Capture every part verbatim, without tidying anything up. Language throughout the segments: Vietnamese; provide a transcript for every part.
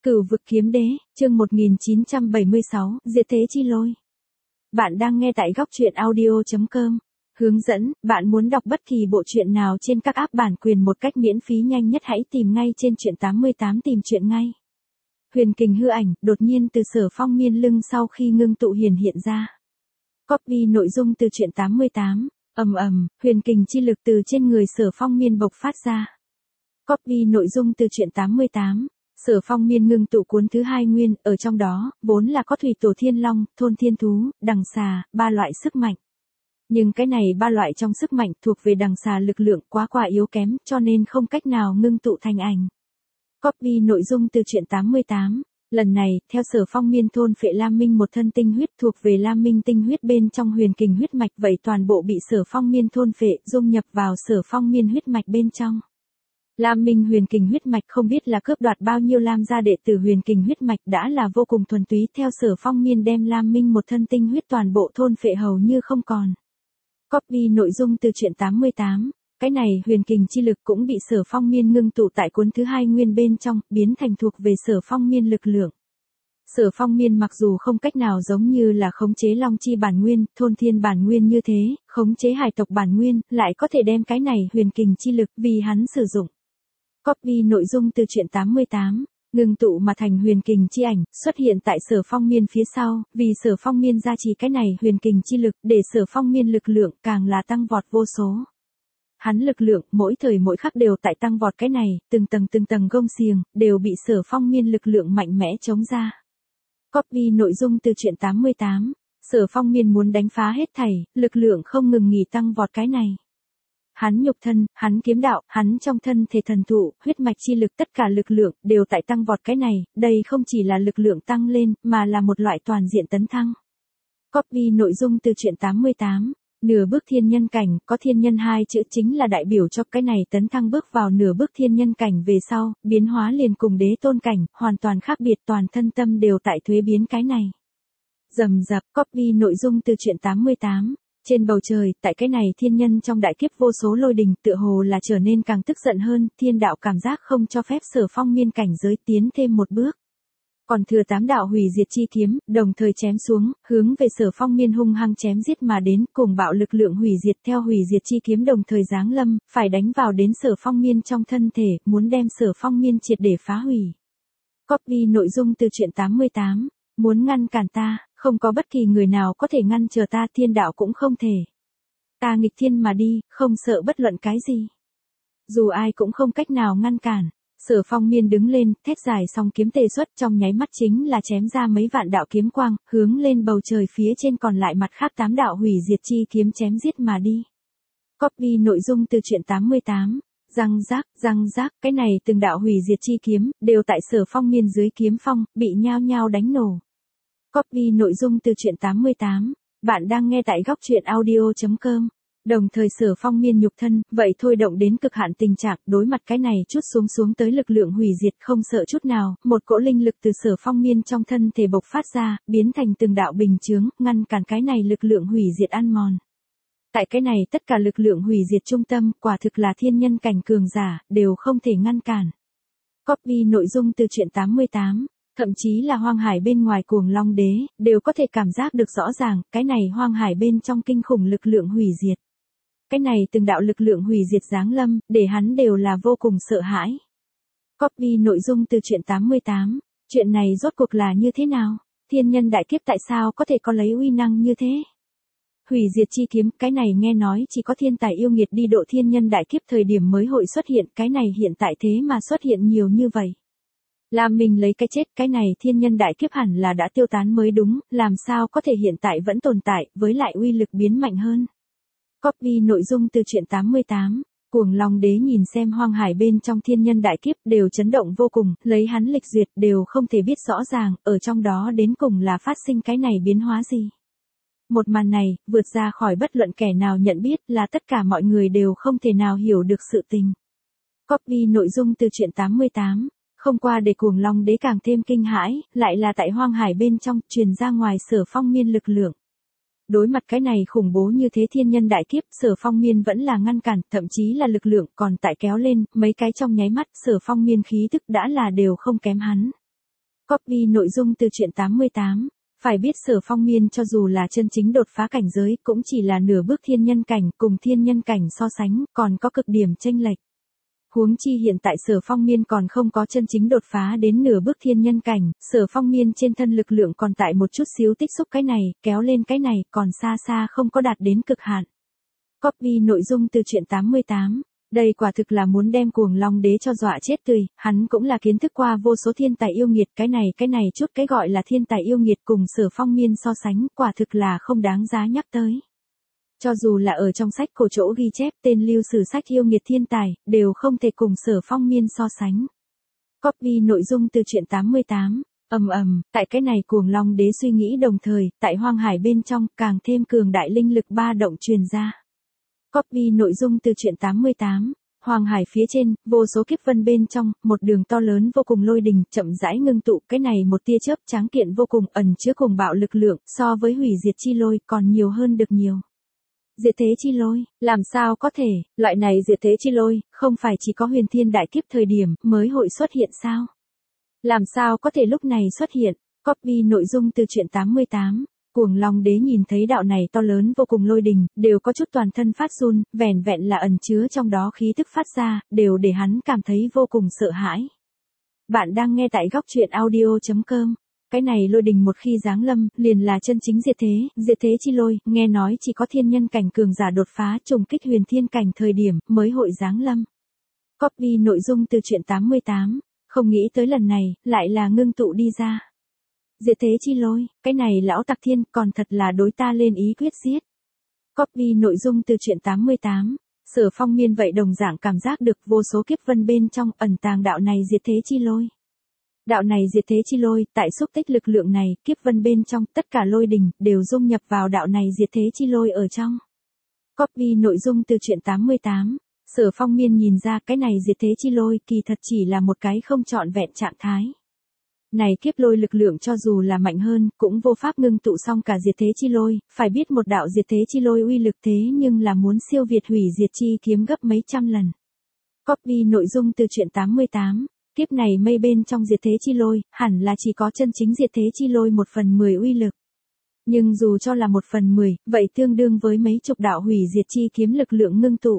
Cửu vực kiếm đế, chương một nghìn chín trăm bảy mươi sáu, Diệt thế chi lôi. Bạn đang nghe tại góc truyện audio chấm com. Hướng dẫn, bạn muốn đọc bất kỳ bộ truyện nào trên các app bản quyền một cách miễn phí nhanh nhất hãy tìm ngay trên truyện tám mươi tám tìm truyện ngay. Huyền kình hư ảnh, đột nhiên từ Sở Phong miên lưng sau khi ngưng tụ hiển hiện ra. Copy nội dung từ truyện tám mươi tám, ầm ầm, huyền kình chi lực từ trên người Sở Phong miên bộc phát ra. Copy nội dung từ truyện tám mươi tám. Sở Phong miên ngưng tụ cuốn thứ hai nguyên, ở trong đó, vốn là có thủy tổ thiên long, thôn thiên thú, đằng xà, ba loại sức mạnh. Nhưng cái này ba loại trong sức mạnh thuộc về đằng xà lực lượng quá quá yếu kém, cho nên không cách nào ngưng tụ thành ảnh. Copy nội dung từ truyện tám mươi tám. Lần này, theo Sở Phong miên thôn phệ Lam Minh một thân tinh huyết thuộc về Lam Minh tinh huyết bên trong huyền kình huyết mạch, vậy toàn bộ bị Sở Phong miên thôn phệ, dung nhập vào Sở Phong miên huyết mạch bên trong. Lam Minh huyền kình huyết mạch không biết là cướp đoạt bao nhiêu Lam gia đệ tử huyền kình huyết mạch đã là vô cùng thuần túy, theo Sở Phong miên đem Lam Minh một thân tinh huyết toàn bộ thôn phệ hầu như không còn. Copy nội dung từ truyện tám mươi tám. Cái này huyền kình chi lực cũng bị Sở Phong miên ngưng tụ tại cuốn thứ hai nguyên bên trong, biến thành thuộc về Sở Phong miên lực lượng. Sở Phong miên mặc dù không cách nào giống như là khống chế long chi bản nguyên, thôn thiên bản nguyên như thế, khống chế hải tộc bản nguyên, lại có thể đem cái này huyền kình chi lực vì hắn sử dụng. Copy nội dung từ truyện tám mươi tám, ngưng tụ mà thành huyền kình chi ảnh, xuất hiện tại Sở Phong miên phía sau, vì Sở Phong miên gia trì cái này huyền kình chi lực, để Sở Phong miên lực lượng càng là tăng vọt vô số. Hắn lực lượng, mỗi thời mỗi khắc đều tại tăng vọt cái này, từng tầng từng tầng gông xiềng, đều bị Sở Phong miên lực lượng mạnh mẽ chống ra. Copy nội dung từ truyện tám mươi tám, Sở Phong miên muốn đánh phá hết thảy, lực lượng không ngừng nghỉ tăng vọt cái này. Hắn nhục thân, hắn kiếm đạo, hắn trong thân thể thần thụ, huyết mạch chi lực tất cả lực lượng đều tại tăng vọt cái này, đây không chỉ là lực lượng tăng lên, mà là một loại toàn diện tấn thăng. Copy nội dung từ truyện tám mươi tám, nửa bước thiên nhân cảnh, có thiên nhân hai chữ chính là đại biểu cho cái này tấn thăng bước vào nửa bước thiên nhân cảnh về sau, biến hóa liền cùng đế tôn cảnh, hoàn toàn khác biệt, toàn thân tâm đều tại thuế biến cái này. Rầm rập, copy nội dung từ truyện tám mươi tám. Trên bầu trời, tại cái này thiên nhân trong đại kiếp vô số lôi đình tựa hồ là trở nên càng tức giận hơn, thiên đạo cảm giác không cho phép Sở Phong miên cảnh giới tiến thêm một bước. Còn thừa tám đạo hủy diệt chi kiếm, đồng thời chém xuống, hướng về Sở Phong miên hung hăng chém giết mà đến, cùng bạo lực lượng hủy diệt theo hủy diệt chi kiếm đồng thời giáng lâm, phải đánh vào đến Sở Phong miên trong thân thể, muốn đem Sở Phong miên triệt để phá hủy. Copy nội dung từ truyện tám mươi tám, muốn ngăn cản ta, không có bất kỳ người nào có thể ngăn trở ta, thiên đạo cũng không thể. Ta nghịch thiên mà đi, không sợ bất luận cái gì. Dù ai cũng không cách nào ngăn cản. Sở Phong miên đứng lên, thét dài song kiếm tề xuất, trong nháy mắt chính là chém ra mấy vạn đạo kiếm quang, hướng lên bầu trời phía trên còn lại mặt khác tám đạo hủy diệt chi kiếm chém giết mà đi. Copy nội dung từ truyện tám mươi tám. Răng rác, răng rác, cái này từng đạo hủy diệt chi kiếm, đều tại Sở Phong miên dưới kiếm phong, bị nhao nhao đánh nổ. Copy nội dung từ truyện tám mươi tám. Bạn đang nghe tại góc truyện audio chấm com. Đồng thời Sở Phong miên nhục thân, vậy thôi động đến cực hạn tình trạng, đối mặt cái này chút xuống xuống tới lực lượng hủy diệt không sợ chút nào, một cỗ linh lực từ Sở Phong miên trong thân thể bộc phát ra, biến thành từng đạo bình chướng, ngăn cản cái này lực lượng hủy diệt ăn mòn. Tại cái này tất cả lực lượng hủy diệt trung tâm, quả thực là thiên nhân cảnh cường giả, đều không thể ngăn cản. Copy nội dung từ truyện tám mươi tám. Thậm chí là hoang hải bên ngoài cuồng long đế, đều có thể cảm giác được rõ ràng, cái này hoang hải bên trong kinh khủng lực lượng hủy diệt. Cái này từng đạo lực lượng hủy diệt giáng lâm, để hắn đều là vô cùng sợ hãi. Copy nội dung từ truyện tám mươi tám. Chuyện này rốt cuộc là như thế nào? Thiên nhân đại kiếp tại sao có thể có lấy uy năng như thế? Hủy diệt chi kiếm, cái này nghe nói chỉ có thiên tài yêu nghiệt đi độ thiên nhân đại kiếp thời điểm mới hội xuất hiện, cái này hiện tại thế mà xuất hiện nhiều như vậy. Lam Minh lấy cái chết, cái này thiên nhân đại kiếp hẳn là đã tiêu tán mới đúng, làm sao có thể hiện tại vẫn tồn tại, với lại uy lực biến mạnh hơn. Copy nội dung từ truyện tám mươi tám, cuồng long đế nhìn xem hoang hải bên trong thiên nhân đại kiếp đều chấn động vô cùng, lấy hắn lịch duyệt đều không thể biết rõ ràng, ở trong đó đến cùng là phát sinh cái này biến hóa gì. Một màn này, vượt ra khỏi bất luận kẻ nào nhận biết, là tất cả mọi người đều không thể nào hiểu được sự tình. Copy nội dung từ truyện tám mươi tám. Không qua để cuồng long đế càng thêm kinh hãi, lại là tại hoang hải bên trong, truyền ra ngoài Sở Phong miên lực lượng. Đối mặt cái này khủng bố như thế thiên nhân đại kiếp, Sở Phong miên vẫn là ngăn cản, thậm chí là lực lượng còn tại kéo lên, mấy cái trong nháy mắt, Sở Phong miên khí tức đã là đều không kém hắn. Copy nội dung từ truyện tám mươi tám. Phải biết Sở Phong Miên cho dù là chân chính đột phá cảnh giới cũng chỉ là nửa bước thiên nhân cảnh, cùng thiên nhân cảnh so sánh còn có cực điểm chênh lệch. Huống chi hiện tại Sở Phong Miên còn không có chân chính đột phá đến nửa bước thiên nhân cảnh, Sở Phong Miên trên thân lực lượng còn tại một chút xíu tích xúc cái này, kéo lên cái này, còn xa xa không có đạt đến cực hạn. Copy nội dung từ truyện tám mươi tám. Đây quả thực là muốn đem Cuồng Long Đế cho dọa chết tươi, hắn cũng là kiến thức qua vô số thiên tài yêu nghiệt, cái này cái này chút cái gọi là thiên tài yêu nghiệt cùng Sở Phong Miên so sánh, quả thực là không đáng giá nhắc tới. Cho dù là ở trong sách cổ chỗ ghi chép tên lưu sử sách yêu nghiệt thiên tài, đều không thể cùng Sở Phong Miên so sánh. Copy nội dung từ truyện tám mươi tám. Ầm ầm, tại cái này Cuồng Long Đế suy nghĩ đồng thời, tại hoang hải bên trong càng thêm cường đại linh lực ba động truyền ra. Copy nội dung từ truyện tám mươi tám. Hoàng hải phía trên, vô số kiếp vân bên trong, một đường to lớn vô cùng lôi đình, chậm rãi ngưng tụ, cái này một tia chớp tráng kiện vô cùng, ẩn chứa cùng bạo lực lượng, so với hủy diệt chi lôi còn nhiều hơn được nhiều. Diệt thế chi lôi, làm sao có thể, loại này diệt thế chi lôi, không phải chỉ có huyền thiên đại kiếp thời điểm mới hội xuất hiện sao? Làm sao có thể lúc này xuất hiện? Copy nội dung từ truyện tám mươi tám. Cuồng Long Đế nhìn thấy đạo này to lớn vô cùng lôi đình, đều có chút toàn thân phát run, vẻn vẹn là ẩn chứa trong đó khí tức phát ra, đều để hắn cảm thấy vô cùng sợ hãi. Bạn đang nghe tại góc truyện audio chấm com. Cái này lôi đình một khi giáng lâm, liền là chân chính diệt thế, diệt thế chi lôi, nghe nói chỉ có thiên nhân cảnh cường giả đột phá trùng kích huyền thiên cảnh thời điểm mới hội giáng lâm. Copy nội dung từ truyện tám mươi tám, không nghĩ tới lần này, lại là ngưng tụ đi ra. Diệt thế chi lôi, cái này lão tặc thiên còn thật là đối ta lên ý quyết giết. Copy nội dung từ truyện tám mươi tám. Sở Phong Miên vậy đồng dạng cảm giác được vô số kiếp vân bên trong ẩn tàng đạo này diệt thế chi lôi. Đạo này diệt thế chi lôi, tại xúc tích lực lượng này, kiếp vân bên trong, tất cả lôi đình, đều dung nhập vào đạo này diệt thế chi lôi ở trong. Copy nội dung từ truyện tám mươi tám. Sở Phong Miên nhìn ra cái này diệt thế chi lôi kỳ thật chỉ là một cái không trọn vẹn trạng thái. Này kiếp lôi lực lượng cho dù là mạnh hơn, cũng vô pháp ngưng tụ xong cả diệt thế chi lôi, phải biết một đạo diệt thế chi lôi uy lực thế nhưng là muốn siêu việt hủy diệt chi kiếm gấp mấy trăm lần. Copy nội dung từ truyện tám mươi tám. Kiếp này mây bên trong diệt thế chi lôi, hẳn là chỉ có chân chính diệt thế chi lôi một phần mười uy lực. Nhưng dù cho là một phần mười, vậy tương đương với mấy chục đạo hủy diệt chi kiếm lực lượng ngưng tụ.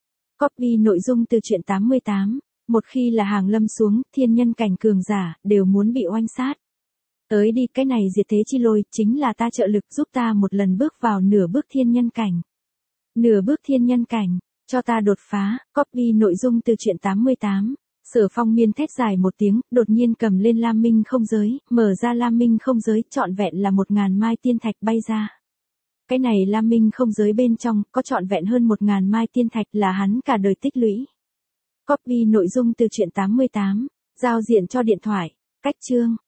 Copy nội dung từ truyện tám mươi tám. Một khi là hàng lâm xuống, thiên nhân cảnh cường giả, đều muốn bị oanh sát. Tới đi, cái này diệt thế chi lôi, chính là ta trợ lực giúp ta một lần bước vào nửa bước thiên nhân cảnh. Nửa bước thiên nhân cảnh, cho ta đột phá. Copy nội dung từ truyện tám mươi tám. Sở Phong Miên thét dài một tiếng, đột nhiên cầm lên Lam Minh không giới, mở ra Lam Minh không giới, trọn vẹn là một ngàn mai tiên thạch bay ra. Cái này Lam Minh không giới bên trong, có trọn vẹn hơn một ngàn mai tiên thạch là hắn cả đời tích lũy. Copy nội dung từ truyện tám mươi tám. Giao diện cho điện thoại. Cách chương.